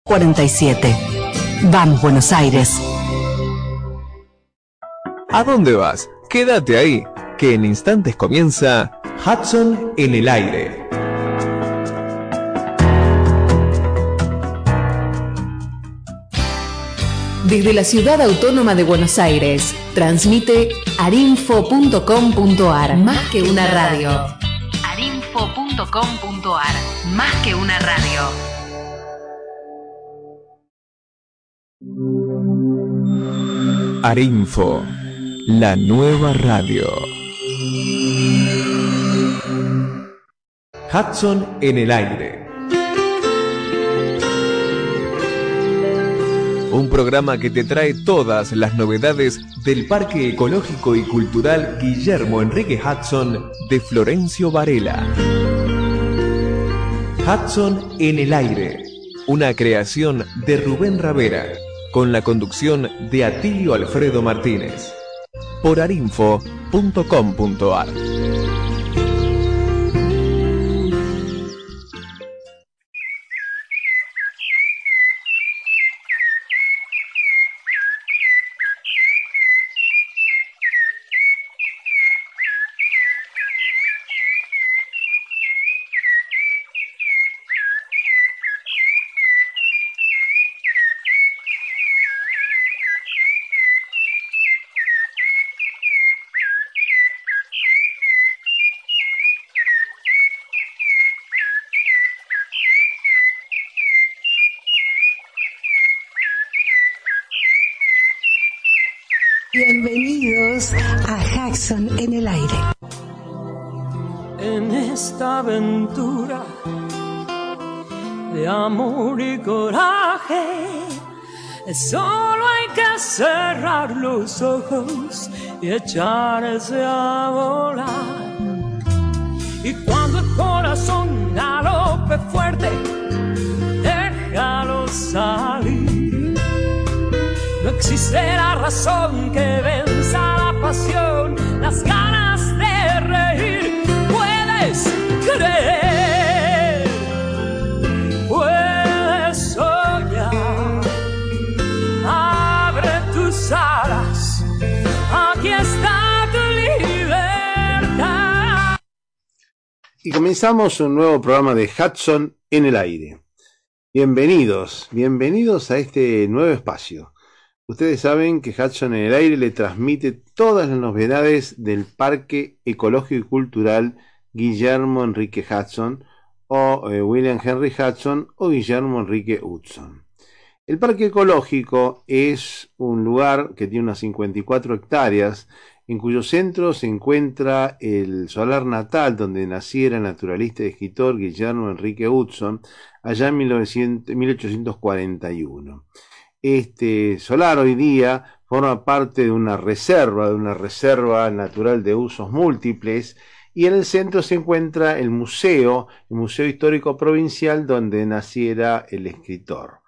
47. Vamos, Buenos Aires. ¿A dónde vas? Quédate ahí, que en instantes comienza Hudson en el aire. Desde la Ciudad Autónoma de Buenos Aires, transmite arinfo.com.ar. Más que una radio. Arinfo.com.ar. Más que una radio. Arinfo, la nueva radio. Hudson en el aire. Un programa que te trae todas las novedades del Parque Ecológico y Cultural Guillermo Enrique Hudson de Florencio Varela. Hudson en el aire, una creación de Rubén Ravera, con la conducción de Atilio Alfredo Martínez, por arinfo.com.ar. Bienvenidos a Hudson en el aire. En esta aventura de amor y coraje, solo hay que cerrar los ojos y echarse a volar. Y cuando el corazón galope fuerte, déjalo salir. No existirá razón que venza la pasión, las ganas de reír. Puedes creer, puedes soñar. Abre tus alas, aquí está tu libertad. Y comenzamos un nuevo programa de Hudson en el aire. Bienvenidos a este nuevo espacio. Ustedes saben que Hudson en el aire le transmite todas las novedades del Parque Ecológico y Cultural Guillermo Enrique Hudson, o William Henry Hudson, o Guillermo Enrique Hudson. El Parque Ecológico es un lugar que tiene unas 54 hectáreas, en cuyo centro se encuentra el solar natal donde naciera el naturalista y escritor Guillermo Enrique Hudson, allá en 1841. Este solar hoy día forma parte de una reserva natural de usos múltiples, y en el centro se encuentra el Museo Histórico Provincial donde naciera el escritor.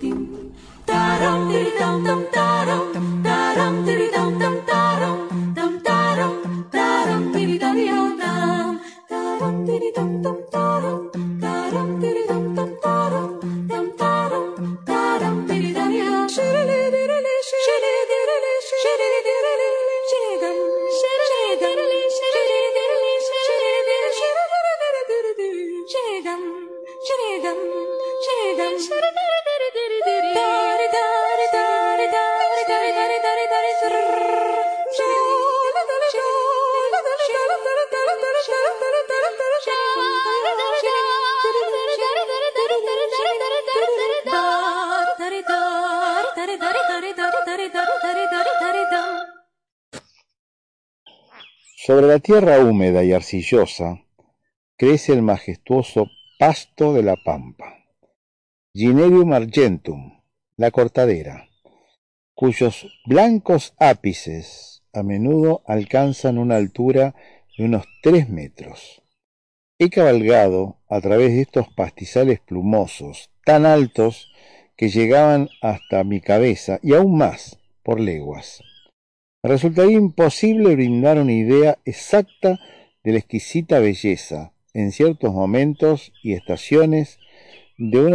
Sobre la tierra húmeda y arcillosa crece el majestuoso pasto de la pampa, Ginerium argentum, la cortadera, cuyos blancos ápices a menudo alcanzan una altura de unos 3 metros. He cabalgado a través de estos pastizales plumosos, tan altos que llegaban hasta mi cabeza y aún más por leguas. Me resultaría imposible brindar una idea exacta de la exquisita belleza, en ciertos momentos y estaciones, de una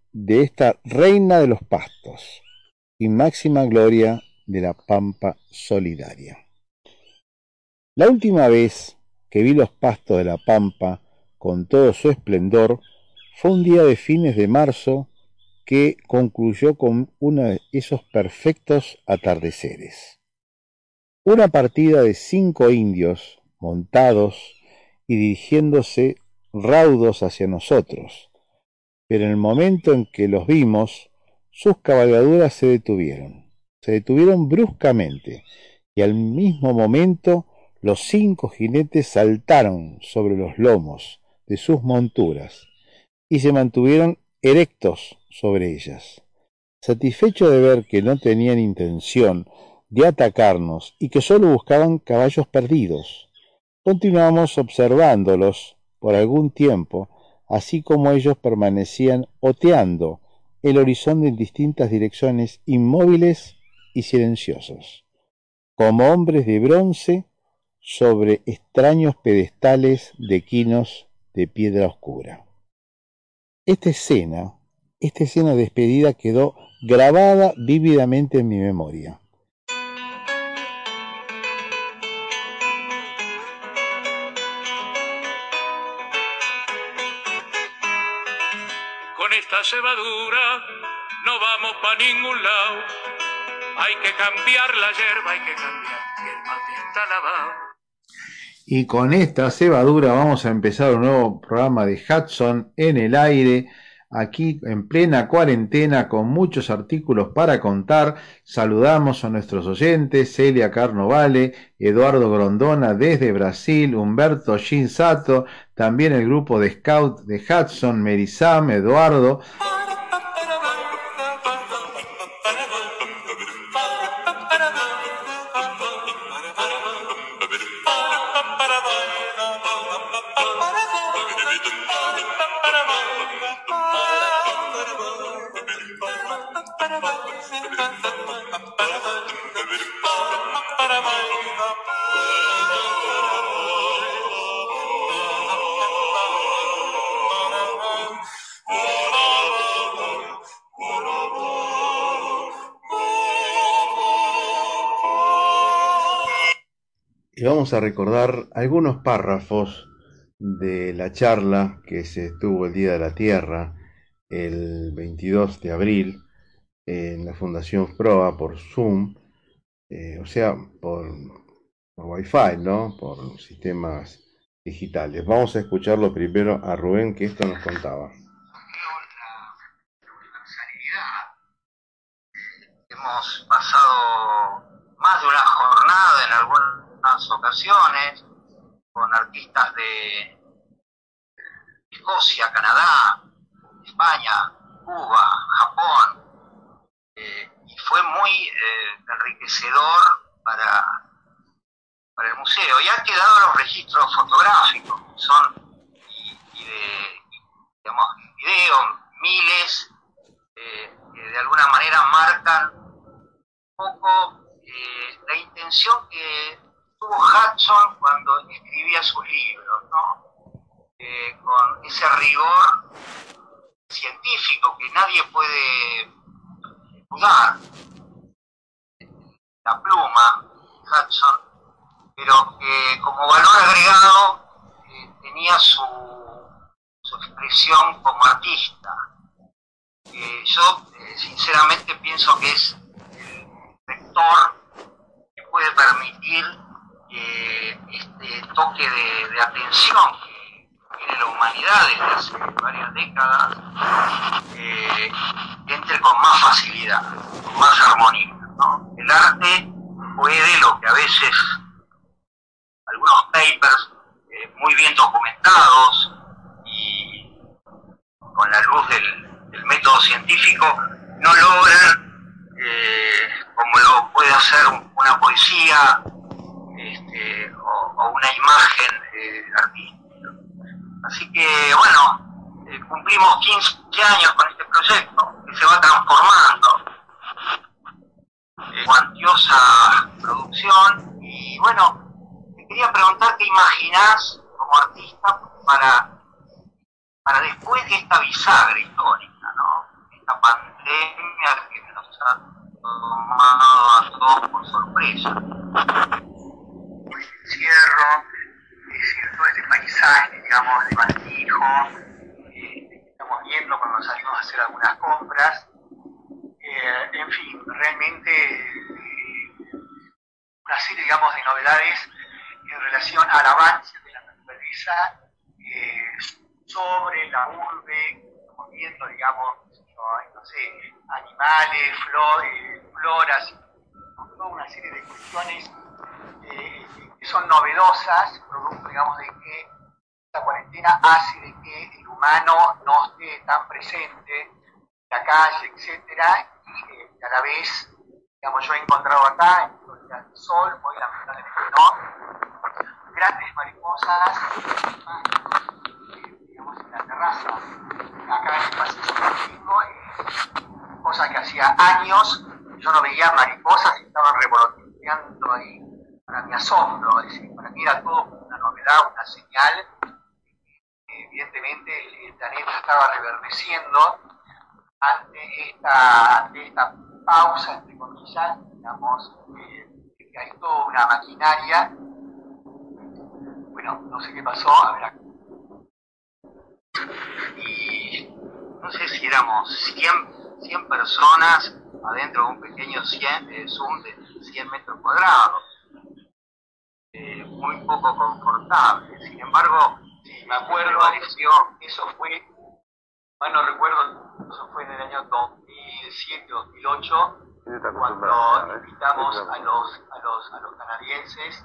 de esta reina de los pastos y máxima gloria de la pampa solidaria. La última vez que vi los pastos de la pampa con todo su esplendor fue un día de fines de marzo que concluyó con uno de esos perfectos atardeceres. Una partida de 5 indios montados y dirigiéndose raudos hacia nosotros, pero en el momento en que los vimos, sus cabalgaduras se detuvieron bruscamente, y al mismo momento los 5 jinetes saltaron sobre los lomos de sus monturas y se mantuvieron erectos sobre ellas. Satisfecho de ver que no tenían intención de atacarnos y que solo buscaban caballos perdidos, continuamos observándolos por algún tiempo, así como ellos permanecían oteando el horizonte en distintas direcciones, inmóviles y silenciosos, como hombres de bronce sobre extraños pedestales de quinos de piedra oscura. Esta escena de despedida quedó grabada vívidamente en mi memoria. Con esta cebadura no vamos pa' ningún lado. Hay que cambiar la yerba, hay que cambiar que el mate está lavado. Y con esta cebadura vamos a empezar un nuevo programa de Hudson en el aire, aquí en plena cuarentena con muchos artículos para contar. Saludamos a nuestros oyentes: Celia Carnovale, Eduardo Grondona desde Brasil, Humberto Shinsato, también el grupo de Scout de Hudson, Merizam, Eduardo. Y vamos a recordar algunos párrafos de la charla que se tuvo el Día de la Tierra, el 22 de abril, en la Fundación FROA por Zoom, o sea, por Wi-Fi, ¿no? Por sistemas digitales. Vamos a escucharlo primero a Rubén, que esto nos contaba. La universalidad. Hemos pasado más de una jornada en algunas ocasiones con artistas de Escocia, Canadá, España, Cuba, Japón, y fue muy enriquecedor para el museo. Y han quedado los registros fotográficos, son y de videos, miles, que de alguna manera marcan un poco la intención que tuvo Hudson cuando escribía sus libros, ¿no? Con ese rigor científico que nadie puede dudar. La pluma, Hudson, pero que como valor agregado tenía su expresión como artista. Yo sinceramente pienso que es el vector que puede permitir este toque de atención que tiene la humanidad desde hace varias décadas entre con más facilidad, con más armonía, ¿no? El arte puede lo que a veces algunos papers muy bien documentados y con la luz del método científico no logran, como lo puede hacer una poesía o una imagen artística. Así que bueno, cumplimos 15 años con este proyecto que se va transformando en cuantiosa producción. Y bueno, te quería preguntar qué imaginás como artista para después de esta bisagra histórica, ¿no? nos ha tomado a todos por sorpresa. El encierro, todo este paisaje, digamos, de Valdijo, que estamos viendo cuando salimos a hacer algunas compras. En fin, realmente una serie, digamos, de novedades en relación al avance de la naturaleza sobre la urbe, estamos viendo, digamos, no sé, animales, floras, toda una serie de cuestiones que son novedosas, producto, digamos, de que la cuarentena hace de que el humano no esté tan presente en la calle, etcétera, y a la vez, digamos, yo he encontrado acá, en los días de sol, hoy lamentablemente no, grandes mariposas, digamos, en la terraza, acá en el pasillo público, cosa que hacía años yo no veía mariposas y estaban revoloteando ahí, para mi asombro, es decir, para mí era todo una novedad, una señal, evidentemente el planeta estaba reverdeciendo ante esta pausa, entre comillas, digamos, que hay toda una maquinaria. Bueno, no sé qué pasó, a ver acá. Y no sé si éramos 100 personas adentro de un pequeño Zoom de 100 metros cuadrados. Muy poco confortable. Sin embargo, sí, me acuerdo, eso fue, mal no recuerdo, eso fue en el año 2007-2008, cuando invitamos a los canadienses.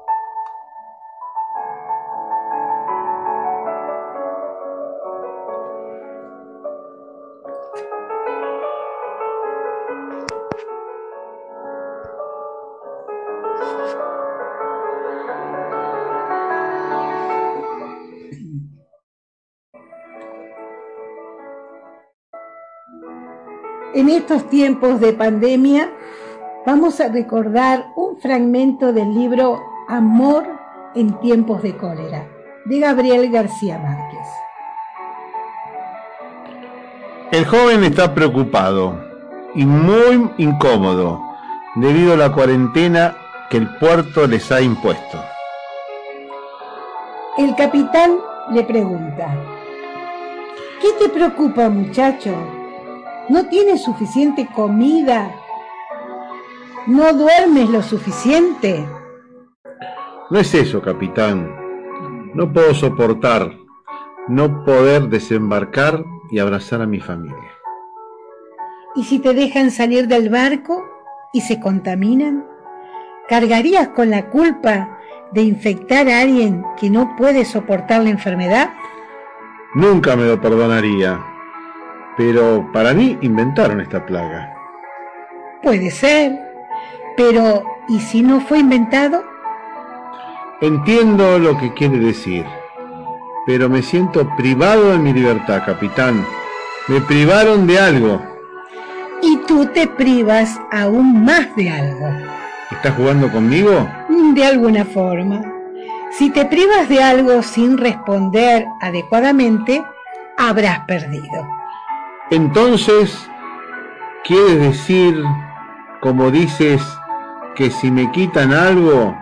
En estos tiempos de pandemia, vamos a recordar un fragmento del libro Amor en tiempos de cólera, de Gabriel García Márquez. El joven está preocupado y muy incómodo debido a la cuarentena que el puerto les ha impuesto. El capitán le pregunta: ¿qué te preocupa, muchacho? ¿No tienes suficiente comida? ¿No duermes lo suficiente? No es eso, capitán. No puedo soportar no poder desembarcar y abrazar a mi familia. ¿Y si te dejan salir del barco y se contaminan? ¿Cargarías con la culpa de infectar a alguien que no puede soportar la enfermedad? Nunca me lo perdonaría. Pero para mí inventaron esta plaga. Puede ser, pero ¿y si no fue inventado? Entiendo lo que quiere decir, pero me siento privado de mi libertad, capitán. Me privaron de algo. Y tú te privas aún más de algo. ¿Estás jugando conmigo? De alguna forma. Si te privas de algo sin responder adecuadamente, habrás perdido. Entonces, ¿quieres decir, como dices, que si me quitan algo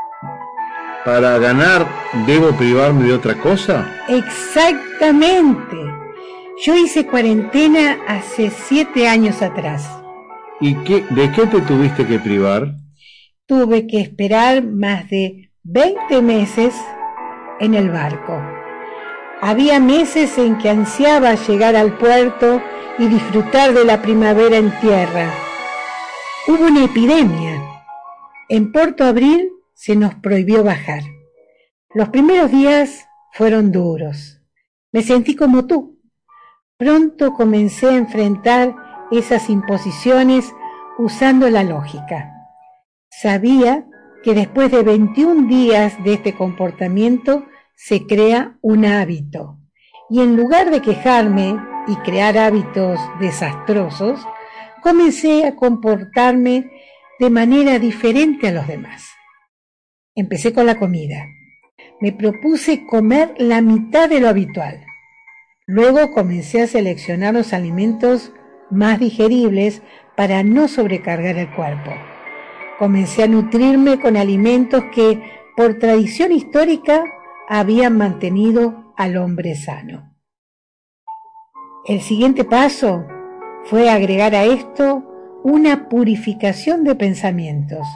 para ganar, debo privarme de otra cosa? Exactamente. Yo hice cuarentena hace 7 años atrás. ¿Y de qué te tuviste que privar? Tuve que esperar más de 20 meses en el barco. Había meses en que ansiaba llegar al puerto y disfrutar de la primavera en tierra. Hubo una epidemia. En Puerto Abril se nos prohibió bajar. Los primeros días fueron duros. Me sentí como tú. Pronto comencé a enfrentar esas imposiciones usando la lógica. Sabía que después de 21 días de este comportamiento se crea un hábito. Y en lugar de quejarme y crear hábitos desastrosos, comencé a comportarme de manera diferente a los demás. Empecé con la comida. Me propuse comer la mitad de lo habitual. Luego comencé a seleccionar los alimentos más digeribles para no sobrecargar el cuerpo. Comencé a nutrirme con alimentos que, por tradición histórica, habían mantenido al hombre sano. El siguiente paso fue agregar a esto una purificación de pensamientos,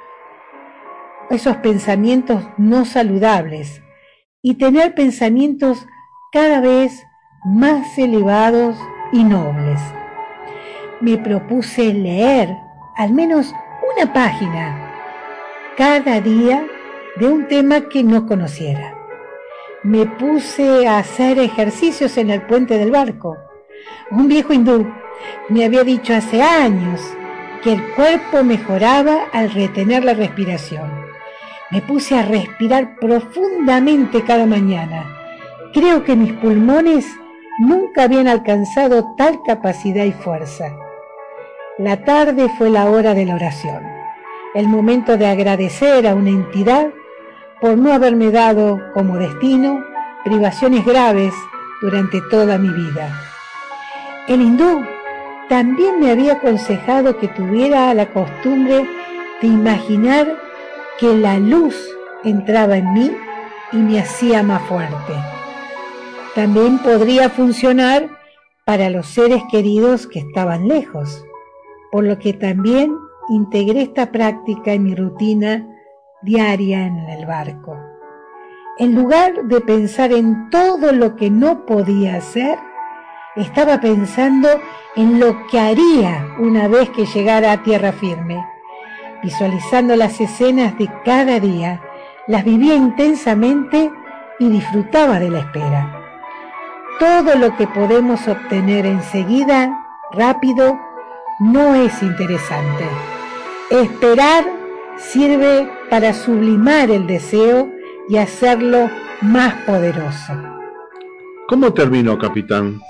esos pensamientos no saludables, y tener pensamientos cada vez más elevados y nobles. Me propuse leer al menos una página cada día de un tema que no conociera. Me puse a hacer ejercicios en el puente del barco. Un viejo hindú me había dicho hace años que el cuerpo mejoraba al retener la respiración. Me puse a respirar profundamente cada mañana. Creo que mis pulmones nunca habían alcanzado tal capacidad y fuerza. La tarde fue la hora de la oración, el momento de agradecer a una entidad por no haberme dado como destino privaciones graves durante toda mi vida. El hindú también me había aconsejado que tuviera la costumbre de imaginar que la luz entraba en mí y me hacía más fuerte. También podría funcionar para los seres queridos que estaban lejos, por lo que también integré esta práctica en mi rutina diaria en el barco. En lugar de pensar en todo lo que no podía hacer, estaba pensando en lo que haría una vez que llegara a tierra firme. Visualizando las escenas de cada día, las vivía intensamente y disfrutaba de la espera. Todo lo que podemos obtener enseguida, rápido, no es interesante. Esperar sirve para sublimar el deseo y hacerlo más poderoso. ¿Cómo terminó, capitán?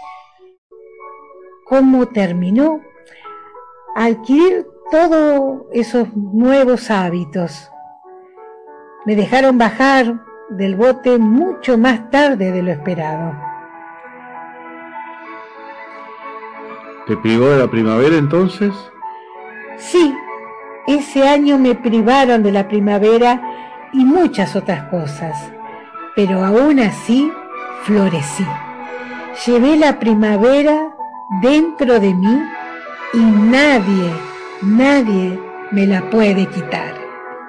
¿Cómo terminó? Adquirir todos esos nuevos hábitos. Me dejaron bajar del bote mucho más tarde de lo esperado. ¿Te privó de la primavera entonces? Sí, ese año me privaron de la primavera y muchas otras cosas, pero aún así florecí. Llevé la primavera dentro de mí y nadie me la puede quitar.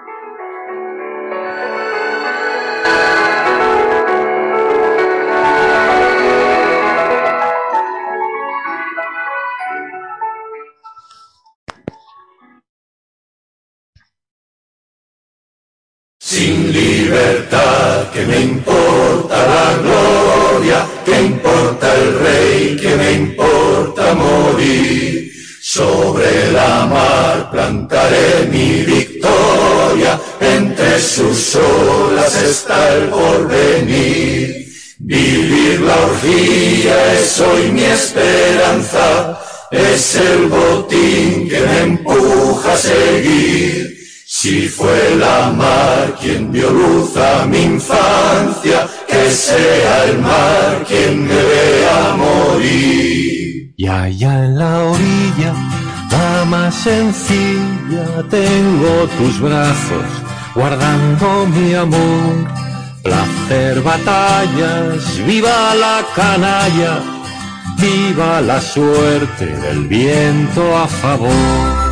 Sin libertad, ¿qué me importa la gloria? ¿Qué importa el rey? ¿Qué me importa morir? Sobre la mar plantaré mi victoria, entre sus olas está el porvenir. Vivir la orgía es hoy mi esperanza, es el botín que me empuja a seguir. Si fue la mar quien dio luz a mi infancia, que sea el mar quien me vea morir. Y allá en la orilla, la más sencilla, tengo tus brazos guardando mi amor. Placer, batallas, viva la canalla, viva la suerte del viento a favor.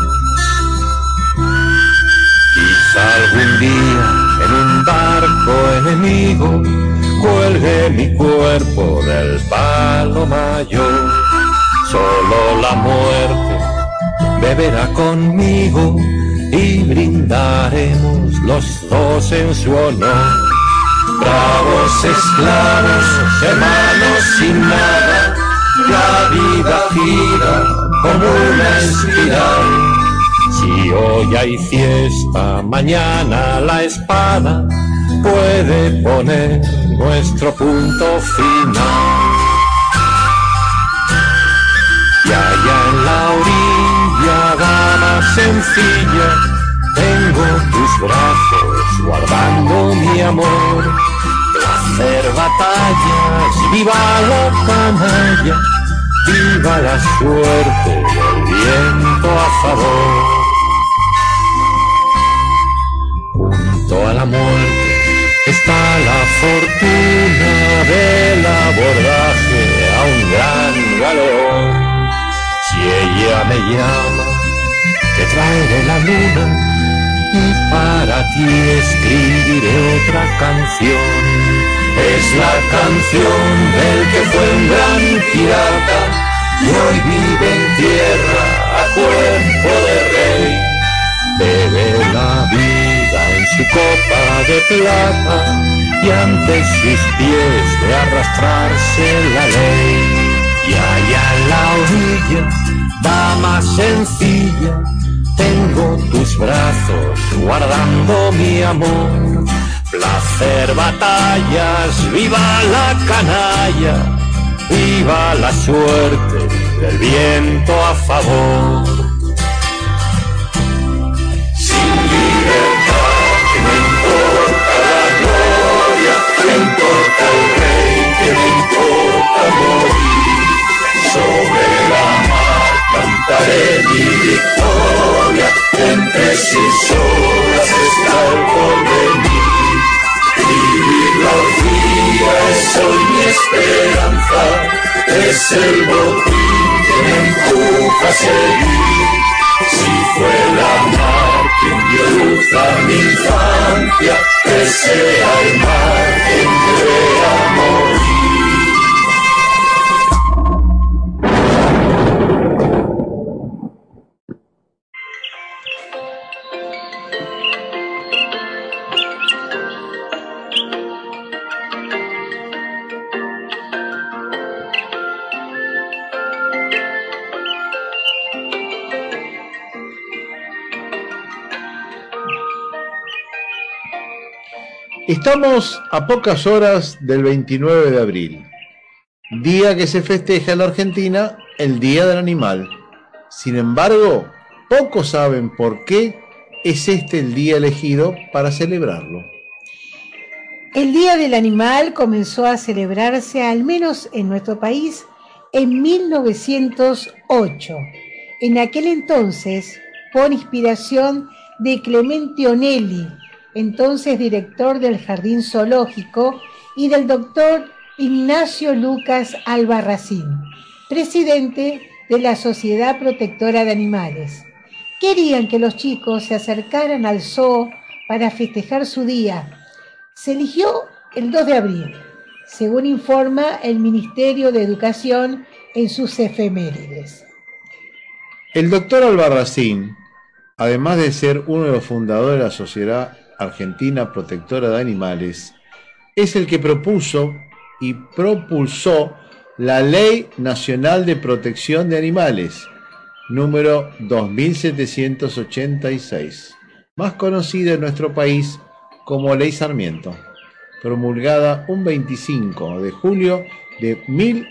Algún día en un barco enemigo cuelgue mi cuerpo del palo mayor. Solo la muerte beberá conmigo y brindaremos los dos en su honor. Bravos esclavos, hermanos sin nada, la vida gira como una espiral. Si hoy hay fiesta, mañana la espada puede poner nuestro punto final. Y allá en la orilla, dama sencilla, tengo tus brazos guardando mi amor. Hacer batallas, viva la canalla, viva la suerte del viento a favor. Junto a la muerte está la fortuna del abordaje a un gran galeón. Si ella me llama, te traeré la luna y para ti escribiré otra canción. Es la canción del que fue un gran pirata y hoy vive en tierra a cuerpo de rey. Bebe la vida en su copa de plata y ante sus pies de arrastrarse la ley. Y allá en la orilla, dama sencilla, tengo tus brazos guardando mi amor. Placer, batallas, viva la canalla, viva la suerte del viento a favor. Sin libertad, ¿qué me importa la gloria? ¿Qué me importa el rey? ¿Qué me importa morir? Sobre la mar cantaré mi victoria, entre sus olas está el porvenir. Vivir la orgía es hoy mi esperanza, es el botín que me empuja a seguir. Si fue la mar quien dio luz a mi infancia, que sea el mar quien me vea morir. Estamos a pocas horas del 29 de abril, día que se festeja en la Argentina el Día del Animal. Sin embargo, pocos saben por qué es este el día elegido para celebrarlo. El Día del Animal comenzó a celebrarse, al menos en nuestro país, en 1908. En aquel entonces, por inspiración de Clemente Onelli, entonces director del Jardín Zoológico, y del doctor Ignacio Lucas Albarracín, presidente de la Sociedad Protectora de Animales. Querían que los chicos se acercaran al zoo para festejar su día. Se eligió el 2 de abril, según informa el Ministerio de Educación en sus efemérides. El doctor Albarracín, además de ser uno de los fundadores de la Sociedad Argentina Protectora de Animales, es el que propuso y propulsó la Ley Nacional de Protección de Animales, número 2786, más conocida en nuestro país como Ley Sarmiento, promulgada un 25 de julio de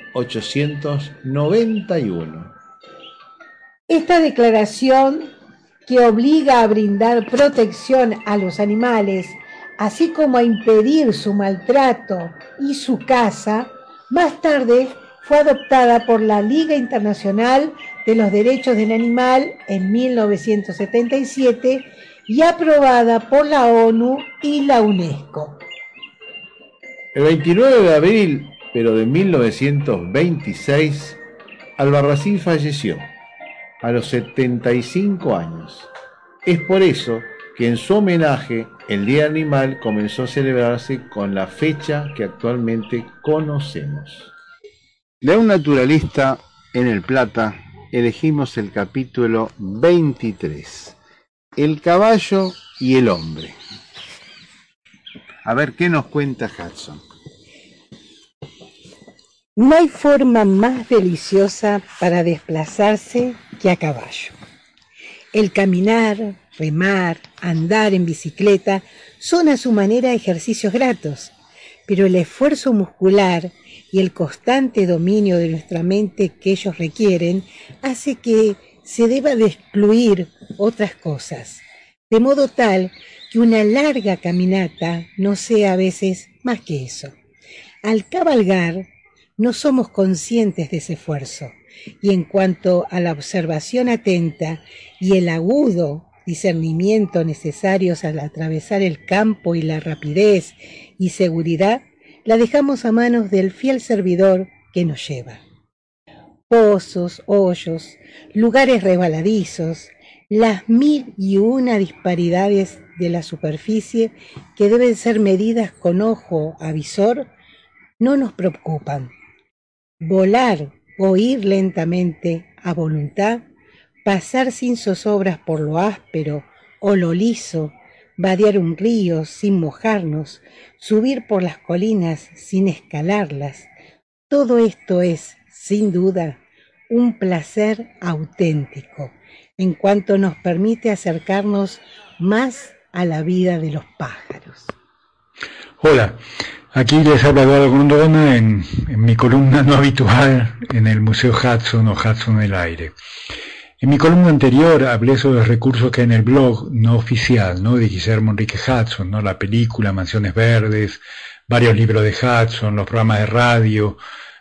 1891. Esta declaración, que obliga a brindar protección a los animales, así como a impedir su maltrato y su caza, más tarde fue adoptada por la Liga Internacional de los Derechos del Animal en 1977 y aprobada por la ONU y la UNESCO. El 29 de abril, pero de 1926, Albarracín falleció a los 75 años. Es por eso que en su homenaje el Día Animal comenzó a celebrarse con la fecha que actualmente conocemos. De un naturalista en El Plata elegimos el capítulo 23, El caballo y el hombre. A ver qué nos cuenta Hudson. No hay forma más deliciosa para desplazarse que a caballo. El caminar, remar, andar en bicicleta son a su manera ejercicios gratos, pero el esfuerzo muscular y el constante dominio de nuestra mente que ellos requieren hace que se deba de excluir otras cosas, de modo tal que una larga caminata no sea a veces más que eso. Al cabalgar, no somos conscientes de ese esfuerzo, y en cuanto a la observación atenta y el agudo discernimiento necesarios al atravesar el campo y la rapidez y seguridad, la dejamos a manos del fiel servidor que nos lleva. Pozos, hoyos, lugares resbaladizos, las 1001 disparidades de la superficie que deben ser medidas con ojo avisor, no nos preocupan. Volar o ir lentamente a voluntad, pasar sin zozobras por lo áspero o lo liso, vadear un río sin mojarnos, subir por las colinas sin escalarlas, todo esto es, sin duda, un placer auténtico, en cuanto nos permite acercarnos más a la vida de los pájaros. Hola, aquí les habla Eduardo Grondona en mi columna no habitual en el Museo Hudson o Hudson en el aire. En mi columna anterior hablé sobre los recursos que hay en el blog no oficial, ¿no?, de Guillermo Enrique Hudson, ¿no?, la película Mansiones Verdes, varios libros de Hudson, los programas de radio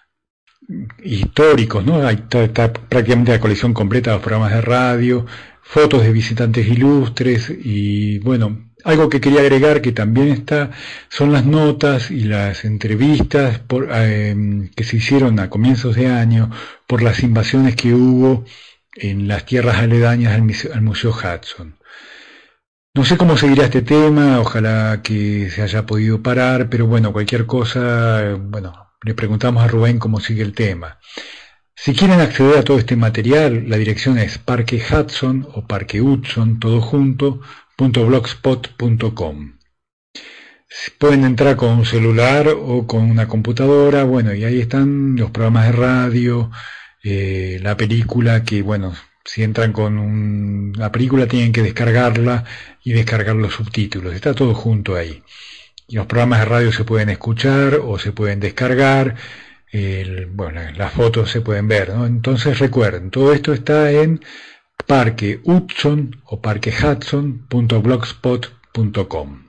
históricos, ¿no? Está prácticamente la colección completa de los programas de radio, fotos de visitantes ilustres y, bueno, algo que quería agregar que también está son las notas y las entrevistas que se hicieron a comienzos de año por las invasiones que hubo en las tierras aledañas al Museo Hudson. No sé cómo seguirá este tema, ojalá que se haya podido parar, pero bueno, cualquier cosa, bueno, le preguntamos a Rubén cómo sigue el tema. Si quieren acceder a todo este material, la dirección es Parque Hudson o Parque Hudson, todo junto, .blogspot.com. Pueden entrar con un celular o con una computadora, bueno, y ahí están los programas de radio, la película, que bueno, si entran con la película tienen que descargarla y descargar los subtítulos, está todo junto ahí. Y los programas de radio se pueden escuchar o se pueden descargar, bueno, las fotos se pueden ver, ¿no? Entonces recuerden, todo esto está en Parque Hudson o parquehudson.blogspot.com.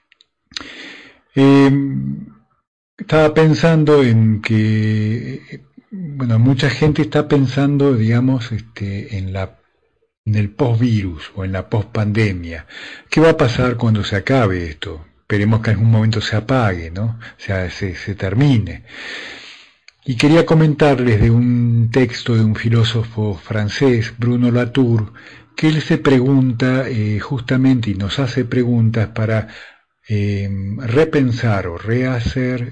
Estaba pensando en que, bueno, mucha gente está pensando, digamos, en el post-virus o en la post-pandemia. ¿Qué va a pasar cuando se acabe esto? Esperemos que en algún momento se apague, ¿no? O sea, se termine. Y quería comentarles de un texto de un filósofo francés, Bruno Latour, que él se pregunta justamente y nos hace preguntas para repensar o rehacer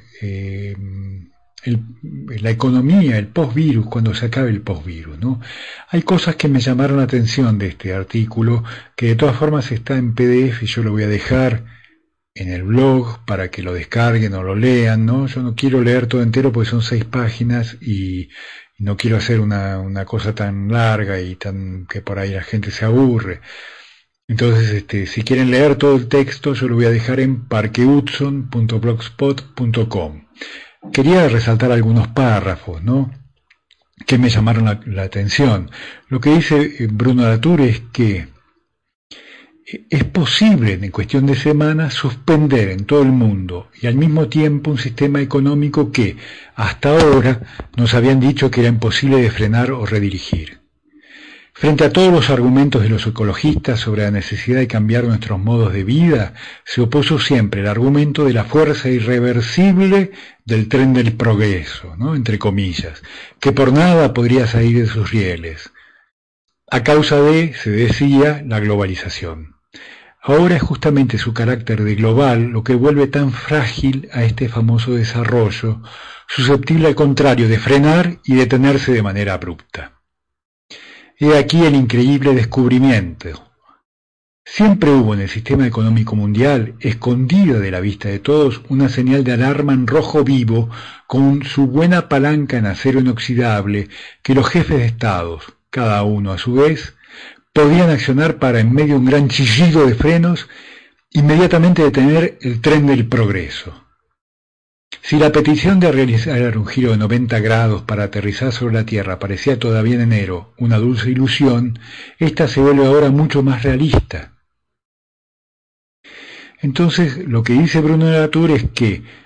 la economía, el post-virus, cuando se acabe el post-virus, ¿no? Hay cosas que me llamaron la atención de este artículo, que de todas formas está en PDF y yo lo voy a dejar en el blog para que lo descarguen o lo lean, ¿no? Yo no quiero leer todo entero porque son 6 páginas y no quiero hacer una cosa tan larga y tan que por ahí la gente se aburre. Entonces, si quieren leer todo el texto, yo lo voy a dejar en parquehudson.blogspot.com. Quería resaltar algunos párrafos, ¿no?, que me llamaron la atención. Lo que dice Bruno Latour es que es posible en cuestión de semanas suspender en todo el mundo y al mismo tiempo un sistema económico que hasta ahora nos habían dicho que era imposible de frenar o redirigir. Frente a todos los argumentos de los ecologistas sobre la necesidad de cambiar nuestros modos de vida, se opuso siempre el argumento de la fuerza irreversible del tren del progreso, ¿no?, entre comillas, que por nada podría salir de sus rieles, a causa de, se decía, la globalización. Ahora es justamente su carácter de global lo que vuelve tan frágil a este famoso desarrollo, susceptible al contrario de frenar y detenerse de manera abrupta. He aquí el increíble descubrimiento. Siempre hubo en el sistema económico mundial, escondida de la vista de todos, una señal de alarma en rojo vivo con su buena palanca en acero inoxidable que los jefes de estados, cada uno a su vez, podían accionar para, en medio de un gran chillido de frenos, inmediatamente detener el tren del progreso. Si la petición de realizar un giro de 90 grados para aterrizar sobre la Tierra parecía todavía en enero una dulce ilusión, esta se vuelve ahora mucho más realista. Entonces, lo que dice Bruno Latour es que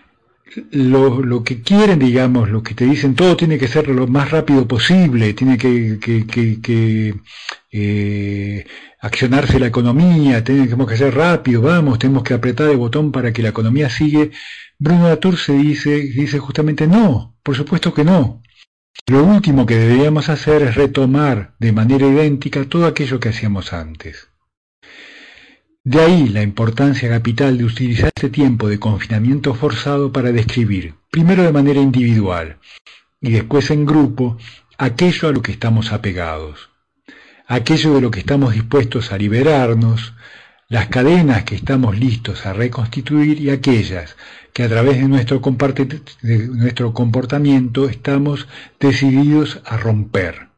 lo que quieren, digamos, lo que te dicen, todo tiene que ser lo más rápido posible, tiene que accionarse la economía, tenemos que ser rápido, vamos, tenemos que apretar el botón para que la economía sigue. Bruno Latour dice justamente no, por supuesto que no. Lo último que deberíamos hacer es retomar de manera idéntica todo aquello que hacíamos antes. De ahí la importancia capital de utilizar este tiempo de confinamiento forzado para describir, primero de manera individual y después en grupo, aquello a lo que estamos apegados, aquello de lo que estamos dispuestos a liberarnos, las cadenas que estamos listos a reconstituir y aquellas que a través de nuestro comportamiento estamos decididos a romper.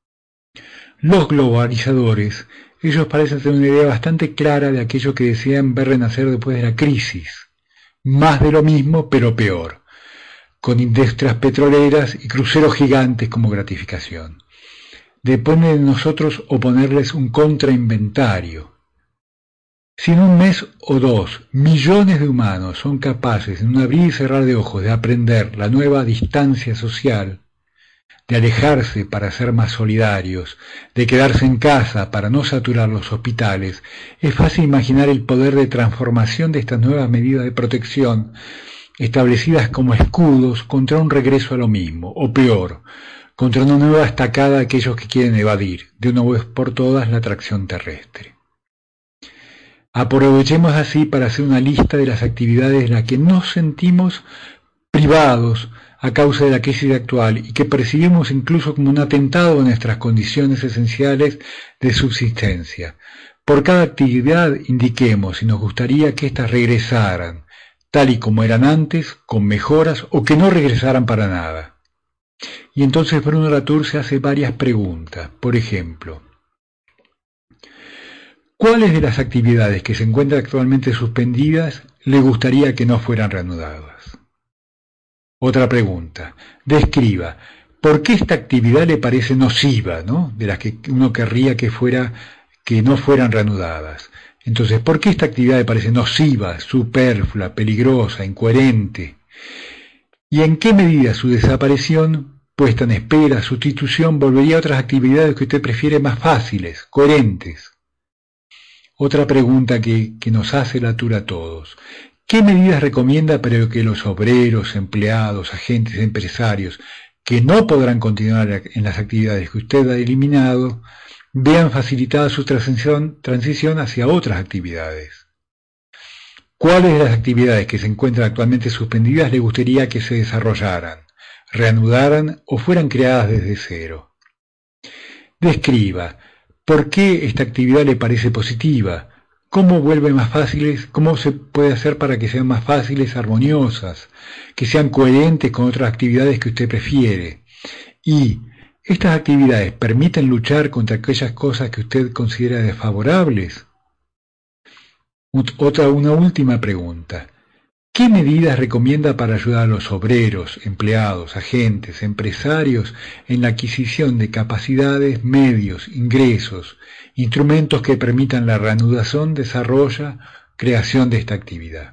Los globalizadores, ellos parecen tener una idea bastante clara de aquello que desean ver renacer después de la crisis. Más de lo mismo, pero peor, con industrias petroleras y cruceros gigantes como gratificación. Depende de nosotros oponerles un contrainventario. Si en un mes o dos millones de humanos son capaces, en un abrir y cerrar de ojos, de aprender la nueva distancia social, de alejarse para ser más solidarios, de quedarse en casa para no saturar los hospitales, es fácil imaginar el poder de transformación de estas nuevas medidas de protección, establecidas como escudos contra un regreso a lo mismo, o peor, contra una nueva estacada de aquellos que quieren evadir, de una vez por todas, la atracción terrestre. Aprovechemos así para hacer una lista de las actividades de las que nos sentimos privados a causa de la crisis actual y que percibimos incluso como un atentado a nuestras condiciones esenciales de subsistencia. Por cada actividad indiquemos si nos gustaría que éstas regresaran, tal y como eran antes, con mejoras, o que no regresaran para nada. Y entonces Bruno Latour se hace varias preguntas. Por ejemplo, ¿cuáles de las actividades que se encuentran actualmente suspendidas le gustaría que no fueran reanudadas? Otra pregunta. Describa, ¿por qué esta actividad le parece nociva, ¿no? De las que uno querría que no fueran reanudadas. Entonces, ¿por qué esta actividad le parece nociva, superflua, peligrosa, incoherente? ¿Y en qué medida su desaparición, puesta en espera, sustitución, volvería a otras actividades que usted prefiere más fáciles, coherentes? Otra pregunta que nos hace Latour a todos. ¿Qué medidas recomienda para que los obreros, empleados, agentes, empresarios, que no podrán continuar en las actividades que usted ha eliminado, vean facilitada su transición hacia otras actividades? ¿Cuáles de las actividades que se encuentran actualmente suspendidas le gustaría que se desarrollaran, reanudaran o fueran creadas desde cero? Describa, ¿por qué esta actividad le parece positiva? ¿Cómo vuelve más fáciles? ¿Cómo se puede hacer para que sean más fáciles, armoniosas, que sean coherentes con otras actividades que usted prefiere? Y ¿estas actividades permiten luchar contra aquellas cosas que usted considera desfavorables? Una última pregunta. ¿Qué medidas recomienda para ayudar a los obreros, empleados, agentes, empresarios en la adquisición de capacidades, medios, ingresos, instrumentos que permitan la reanudación, desarrollo, creación de esta actividad?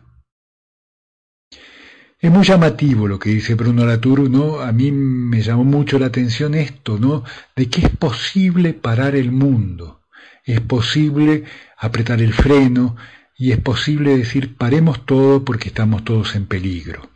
Es muy llamativo lo que dice Bruno Latour, ¿no? A mí me llamó mucho la atención esto, ¿no? De que es posible parar el mundo, es posible apretar el freno, y es posible decir paremos todo porque estamos todos en peligro.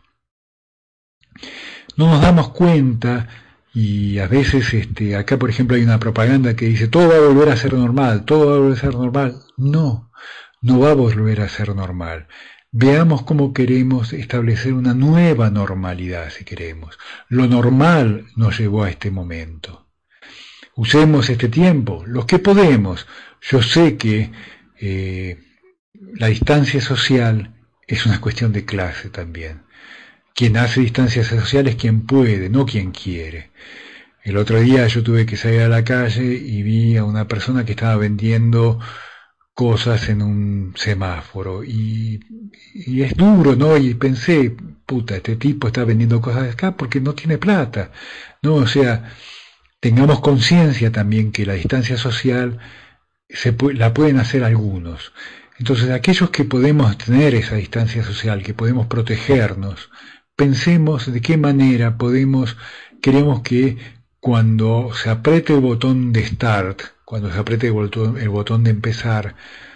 No nos damos cuenta, y a veces acá por ejemplo hay una propaganda que dice todo va a volver a ser normal, todo va a volver a ser normal. No va a volver a ser normal. Veamos cómo queremos establecer una nueva normalidad, si queremos. Lo normal nos llevó a este momento. Usemos este tiempo, los que podemos. Yo sé que la distancia social es una cuestión de clase también. Quien hace distancia social es quien puede, no quien quiere. El otro día yo tuve que salir a la calle y vi a una persona que estaba vendiendo cosas en un semáforo y es duro, ¿no? Y pensé, puta, este tipo está vendiendo cosas acá porque no tiene plata, ¿no? O sea, tengamos conciencia también que la distancia social la pueden hacer algunos. Entonces, aquellos que podemos tener esa distancia social, que podemos protegernos, pensemos de qué manera queremos que cuando se apriete el botón de Start, cuando se apriete el botón de empezar,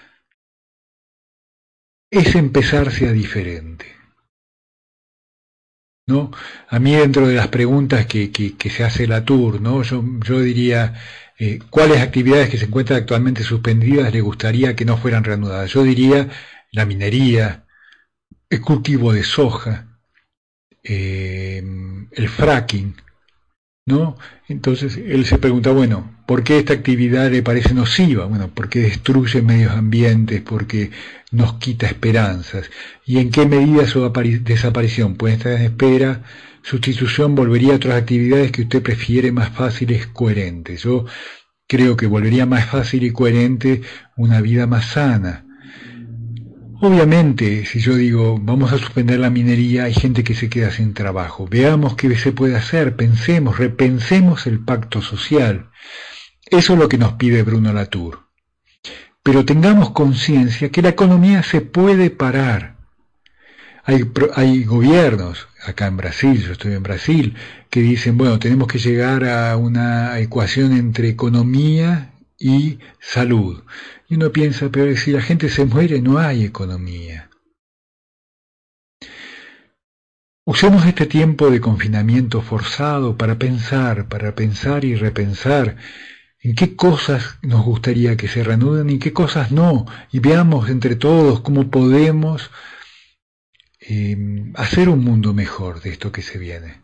ese empezar sea diferente, ¿no? A mí, dentro de las preguntas que se hace la Tour, ¿no? Yo diría, ¿cuáles actividades que se encuentran actualmente suspendidas le gustaría que no fueran reanudadas? Yo diría la minería, el cultivo de soja, el fracking, ¿no? Entonces él se pregunta, bueno, ¿por qué esta actividad le parece nociva? Bueno, porque destruye medios ambientes, porque nos quita esperanzas. ¿Y en qué medida su desaparición puede estar en espera? Sustitución volvería a otras actividades que usted prefiere más fáciles, coherentes. Yo creo que volvería más fácil y coherente una vida más sana. Obviamente, si yo digo, vamos a suspender la minería, hay gente que se queda sin trabajo. Veamos qué se puede hacer, pensemos, repensemos el pacto social. Eso es lo que nos pide Bruno Latour. Pero tengamos conciencia que la economía se puede parar. Hay gobiernos, acá en Brasil, yo estoy en Brasil, que dicen, bueno, tenemos que llegar a una ecuación entre economía y salud. Y uno piensa, pero si la gente se muere no hay economía. Usemos este tiempo de confinamiento forzado para pensar y repensar en qué cosas nos gustaría que se reanuden y qué cosas no, y veamos entre todos cómo podemos hacer un mundo mejor de esto que se viene.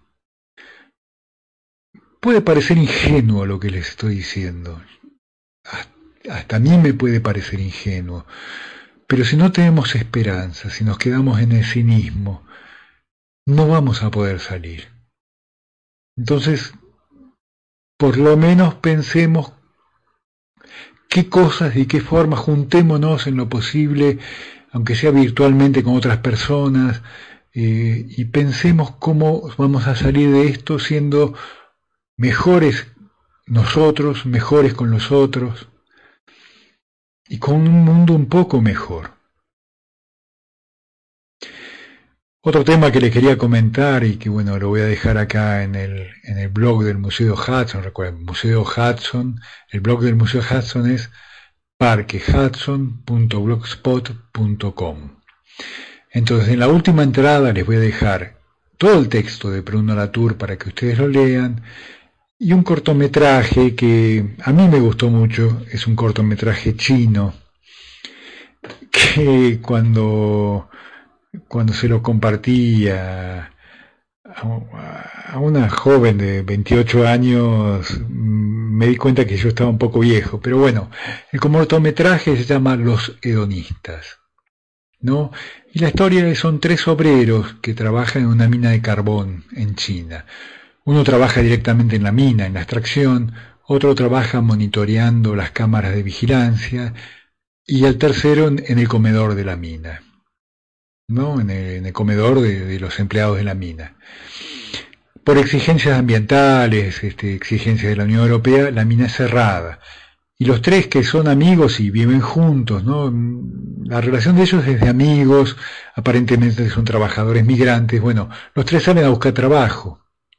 Puede parecer ingenuo lo que les estoy diciendo. Hasta a mí me puede parecer ingenuo, pero si no tenemos esperanza, si nos quedamos en el cinismo, no vamos a poder salir. Entonces, por lo menos pensemos qué cosas y qué formas, juntémonos en lo posible, aunque sea virtualmente con otras personas, y pensemos cómo vamos a salir de esto siendo mejores nosotros, mejores con los otros, y con un mundo un poco mejor. Otro tema que les quería comentar y que bueno, lo voy a dejar acá en el blog del Museo Hudson. Recuerden, Museo Hudson, el blog del Museo Hudson es parquehudson.blogspot.com. Entonces, en la última entrada les voy a dejar todo el texto de Bruno Latour para que ustedes lo lean, y un cortometraje que a mí me gustó mucho, es un cortometraje chino, que cuando se lo compartí a una joven de 28 años, me di cuenta que yo estaba un poco viejo, pero bueno, el cortometraje se llama Los Hedonistas, ¿no? Y la historia son 3 obreros que trabajan en una mina de carbón en China. Uno trabaja directamente en la mina, en la extracción, otro trabaja monitoreando las cámaras de vigilancia, y el tercero en el comedor de la mina, ¿no? En el comedor de los empleados de la mina. Por exigencias ambientales, exigencias de la Unión Europea, la mina es cerrada. Y los 3 que son amigos y viven juntos, ¿no? La relación de ellos es de amigos, aparentemente son trabajadores migrantes. Bueno, los 3 salen a buscar trabajo.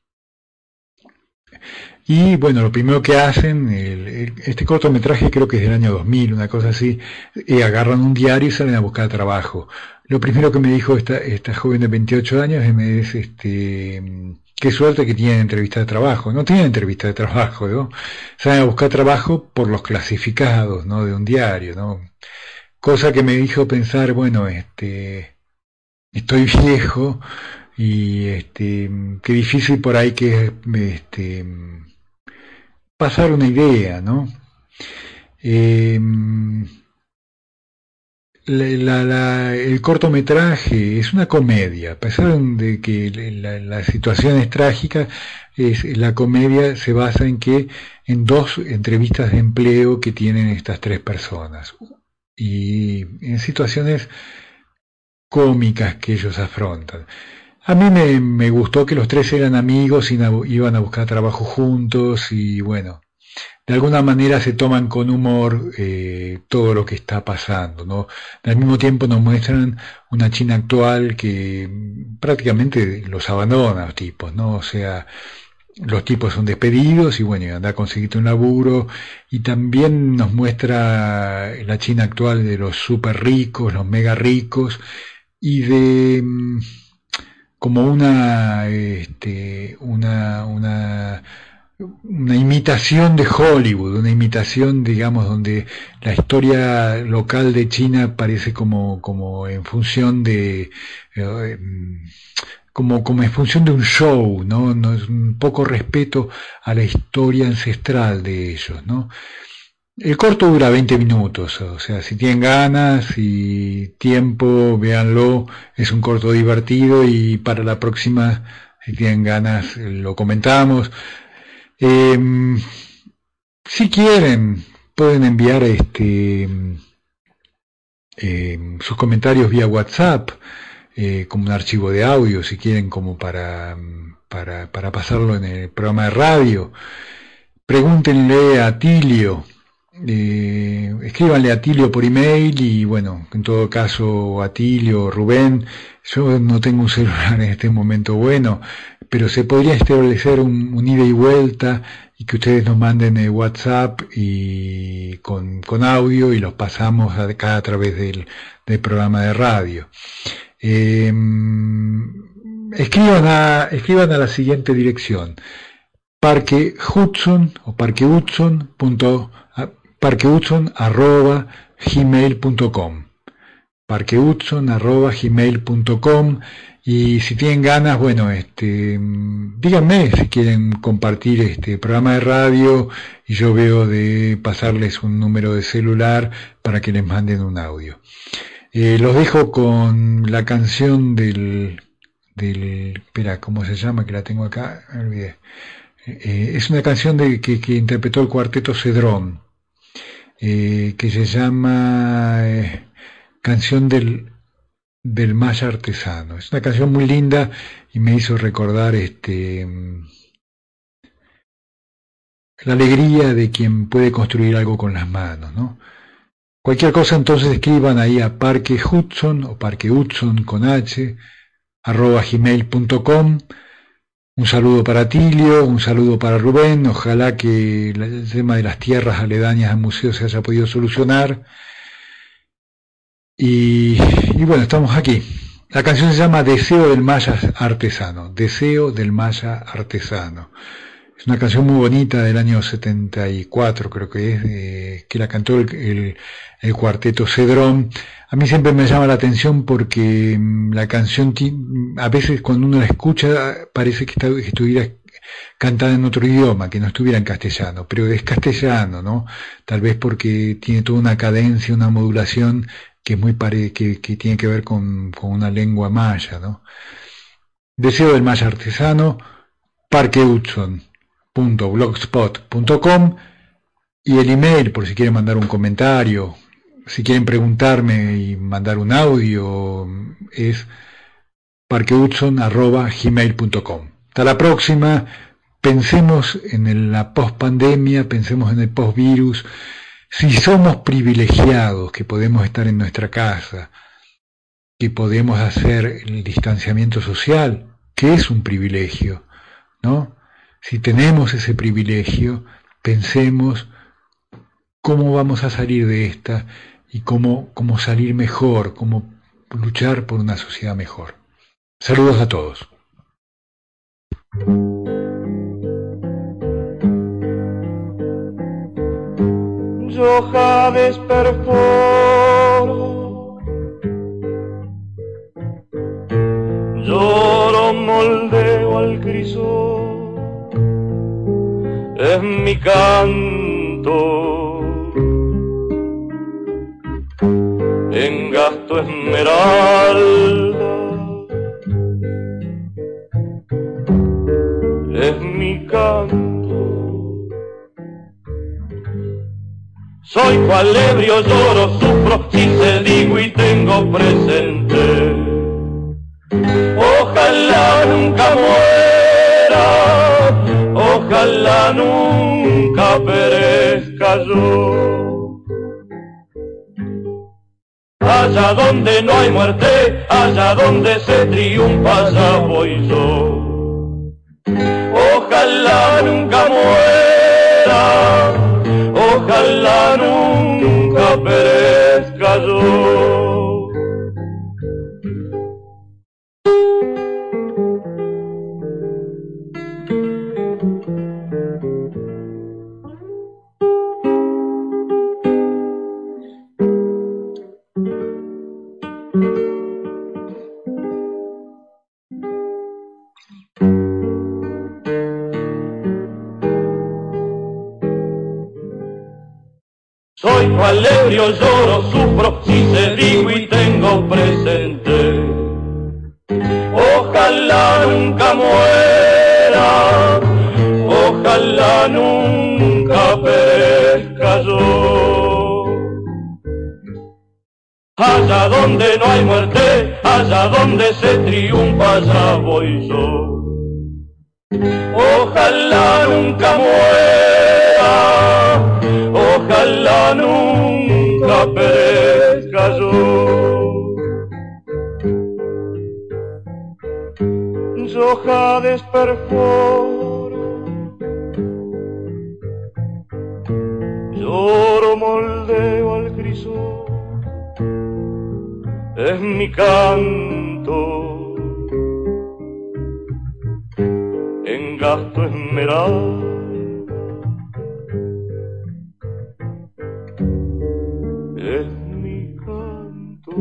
Y bueno, lo primero que hacen, este cortometraje creo que es del año 2000, una cosa así, agarran un diario y salen a buscar trabajo. Lo primero que me dijo esta joven de 28 años es, qué suerte que tienen entrevista de trabajo. No tienen entrevista de trabajo, ¿no? Salen a buscar trabajo por los clasificados, ¿no? De un diario, ¿no? Cosa que me hizo pensar, bueno, estoy viejo y qué difícil por ahí que es, pasar una idea, ¿no? El cortometraje es una comedia, a pesar de que la situación es trágica, la comedia se basa en 2 entrevistas de empleo que tienen estas 3 personas, y en situaciones cómicas que ellos afrontan. A mí me gustó que los 3 eran amigos y iban a buscar trabajo juntos, y bueno, de alguna manera se toman con humor todo lo que está pasando, ¿no? Al mismo tiempo nos muestran una China actual que prácticamente los abandona a los tipos, ¿no? O sea, los tipos son despedidos y bueno, anda a conseguirte un laburo, y también nos muestra la China actual de los super ricos, los mega ricos, y de como una imitación de Hollywood, una imitación, digamos, donde la historia local de China parece como en función de como en función de un show, ¿no? No es un poco respeto a la historia ancestral de ellos, ¿no? El corto dura 20 minutos, o sea, si tienen ganas y tiempo, véanlo, es un corto divertido, y para la próxima, si tienen ganas, lo comentamos. Si quieren, pueden enviar sus comentarios vía WhatsApp, como un archivo de audio, si quieren, como para pasarlo en el programa de radio. Pregúntenle a Atilio, escríbanle a Atilio por email, y bueno, en todo caso, Atilio, Rubén, yo no tengo un celular en este momento bueno, pero se podría establecer un ida y vuelta, y que ustedes nos manden WhatsApp y con audio, y los pasamos acá a través del programa de radio. Escriban a la siguiente dirección: Parque Hudson o Parque Hudson@gmail.com, parquehudson@gmail.com. Y si tienen ganas, bueno, díganme si quieren compartir este programa de radio, y yo veo de pasarles un número de celular para que les manden un audio. Los dejo con la canción espera, ¿cómo se llama? Que la tengo acá, me olvidé. Es una canción que interpretó el cuarteto Cedrón, que se llama Canción del Maya Artesano. Es una canción muy linda y me hizo recordar la alegría de quien puede construir algo con las manos, ¿no? Cualquier cosa, entonces escriban ahí a Parque Hudson o Parque Hudson con H @gmail.com. Un saludo para Tilio, un saludo para Rubén. Ojalá que el tema de las tierras aledañas al museo se haya podido solucionar. Y bueno, estamos aquí. La canción se llama Deseo del Maya Artesano. Deseo del Maya Artesano. Es una canción muy bonita del año 74, creo que es, que la cantó el cuarteto Cedrón. A mí siempre me llama la atención porque la canción, a veces cuando uno la escucha, parece que estuviera cantada en otro idioma, que no estuviera en castellano, pero es castellano, ¿no? Tal vez porque tiene toda una cadencia, una modulación que es que tiene que ver con una lengua maya, ¿no? Deseo del Maya Artesano, parquehudson.blogspot.com, y el email, por si quieren mandar un comentario, si quieren preguntarme y mandar un audio, es parquehudson@gmail.com. Hasta la próxima. Pensemos en la post-pandemia, pensemos en el post-virus. Si somos privilegiados, que podemos estar en nuestra casa, que podemos hacer el distanciamiento social, que es un privilegio, ¿no? Si tenemos ese privilegio, pensemos cómo vamos a salir de esta y cómo salir mejor, cómo luchar por una sociedad mejor. Saludos a todos. Yo Jades perforo, lloro, moldeo al crisol, es mi canto, engasto esmeralda, es mi canto. Soy cual ebrio, lloro, sufro, si se digo y tengo presente. Ojalá nunca muera, ojalá nunca perezca. perezca yo. Allá donde no hay muerte, allá donde se triunfa, allá voy yo. Ojalá nunca muera, ojalá nunca perezca yo. Soy cual ebrio, lloro, sufro, si se digo y tengo presente. Ojalá nunca muera, ojalá nunca perezca yo. Allá donde no hay muerte, allá donde se triunfa, allá voy yo. Ojalá nunca muera, ojalá nunca perezca yo. Hoja desperforo, lloro, moldeo al crisol, es mi canto, engasto esmeralda. Es mi canto.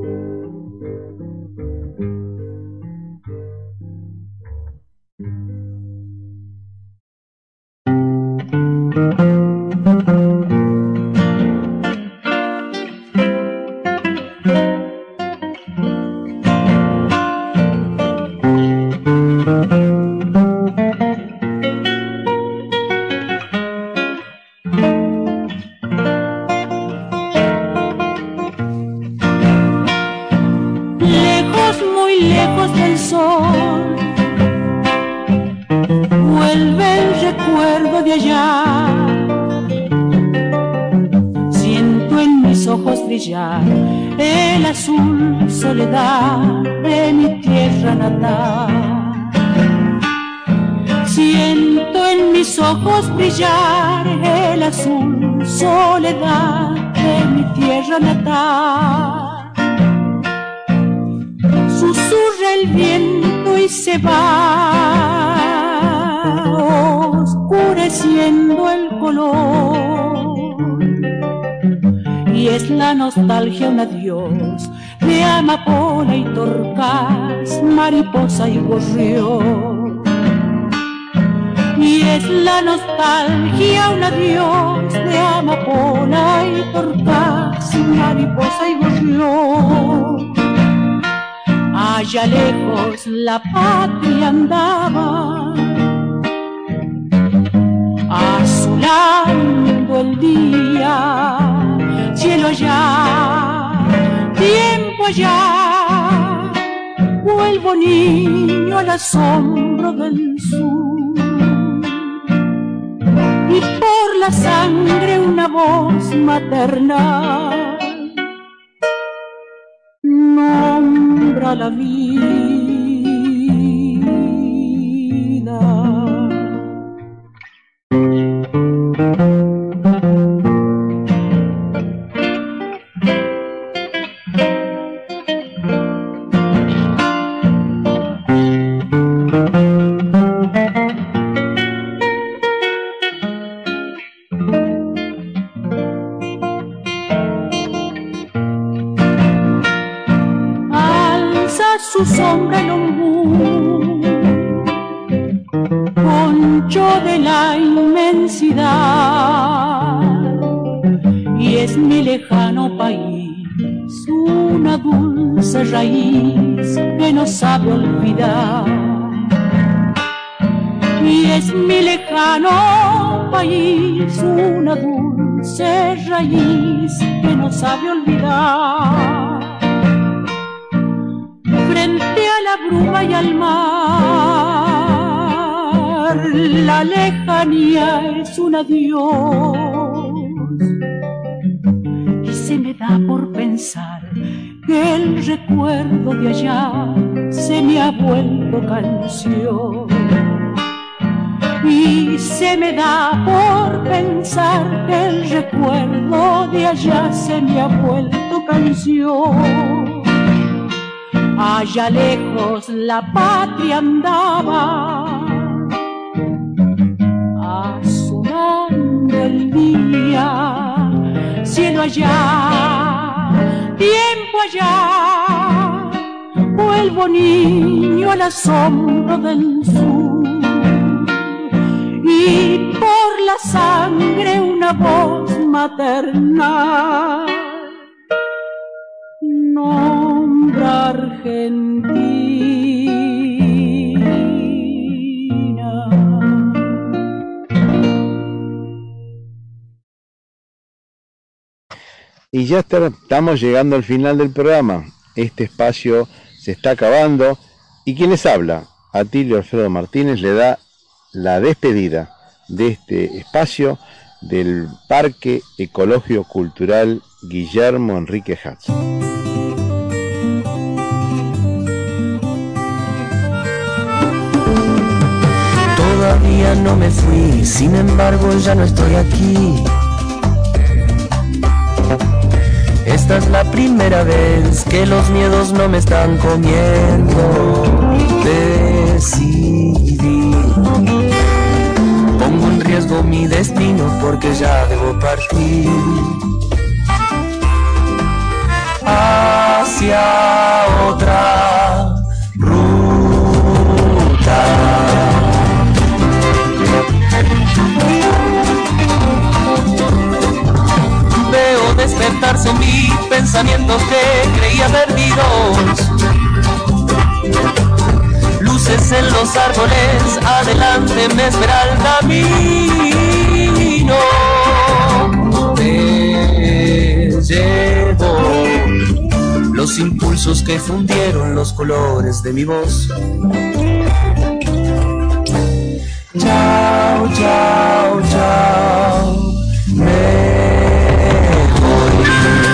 El azul soledad de mi tierra natal. Siento en mis ojos brillar el azul soledad de mi tierra natal. Susurra el viento y se va oscureciendo el color. Y es la nostalgia un adiós de amapola y torcaz, mariposa y gorrión. Y es la nostalgia un adiós de amapola y torcaz, mariposa y gorrión. Allá lejos la patria andaba, azulando el día. Cielo allá, tiempo allá, vuelvo niño al asombro del sur. Y por la sangre una voz maternal nombra la vida. Su sombra el ombú, poncho de la inmensidad, y es mi lejano país una dulce raíz que no sabe olvidar. Y es mi lejano país una dulce raíz que no sabe olvidar. Frente a la bruma y al mar, la lejanía es un adiós. se me da por pensar que el recuerdo de allá se me ha vuelto canción. Y se me da por pensar que el recuerdo de allá se me ha vuelto canción. Allá lejos la patria andaba, azulando el día, cielo allá, tiempo allá, vuelvo niño al asombro del sur. Y por la sangre una voz maternal nombra Argentina. Y ya estamos llegando al final del programa. Este espacio se está acabando y quien les habla, Atilio Alfredo Martínez, le da la despedida de este espacio del Parque Ecológico Cultural Guillermo Enrique Hudson. Todavía no me fui, sin embargo ya no estoy aquí. Esta es la primera vez que los miedos no me están comiendo. Decidí, pongo en riesgo mi destino porque ya debo partir hacia otra ruta. Veo despertarse en mí pensamientos que creía perdidos. Luces en los árboles, adelante me espera el camino. Me llevo los impulsos que fundieron los colores de mi voz. Chao, chao, chao, me voy.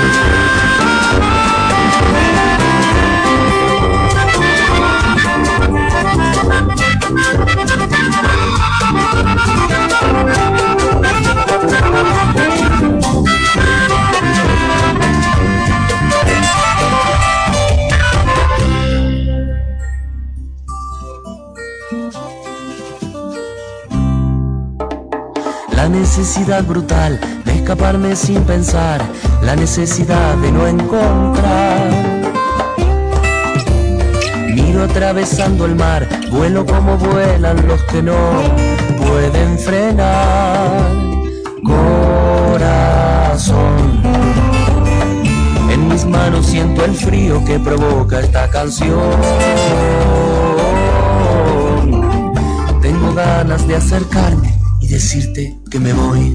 La necesidad brutal de escaparme sin pensar, la necesidad de no encontrar. Miro atravesando el mar, vuelo como vuelan los que no pueden frenar. Corazón, en mis manos siento el frío que provoca esta canción. Tengo ganas de acercarme y decirte que me voy.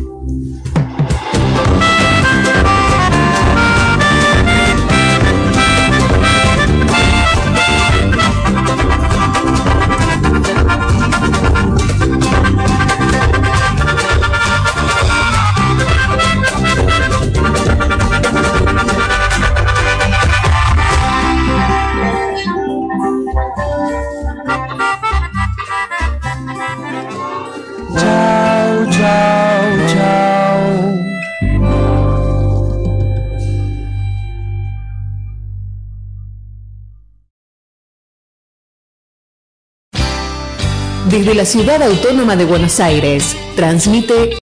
Desde la Ciudad Autónoma de Buenos Aires, transmite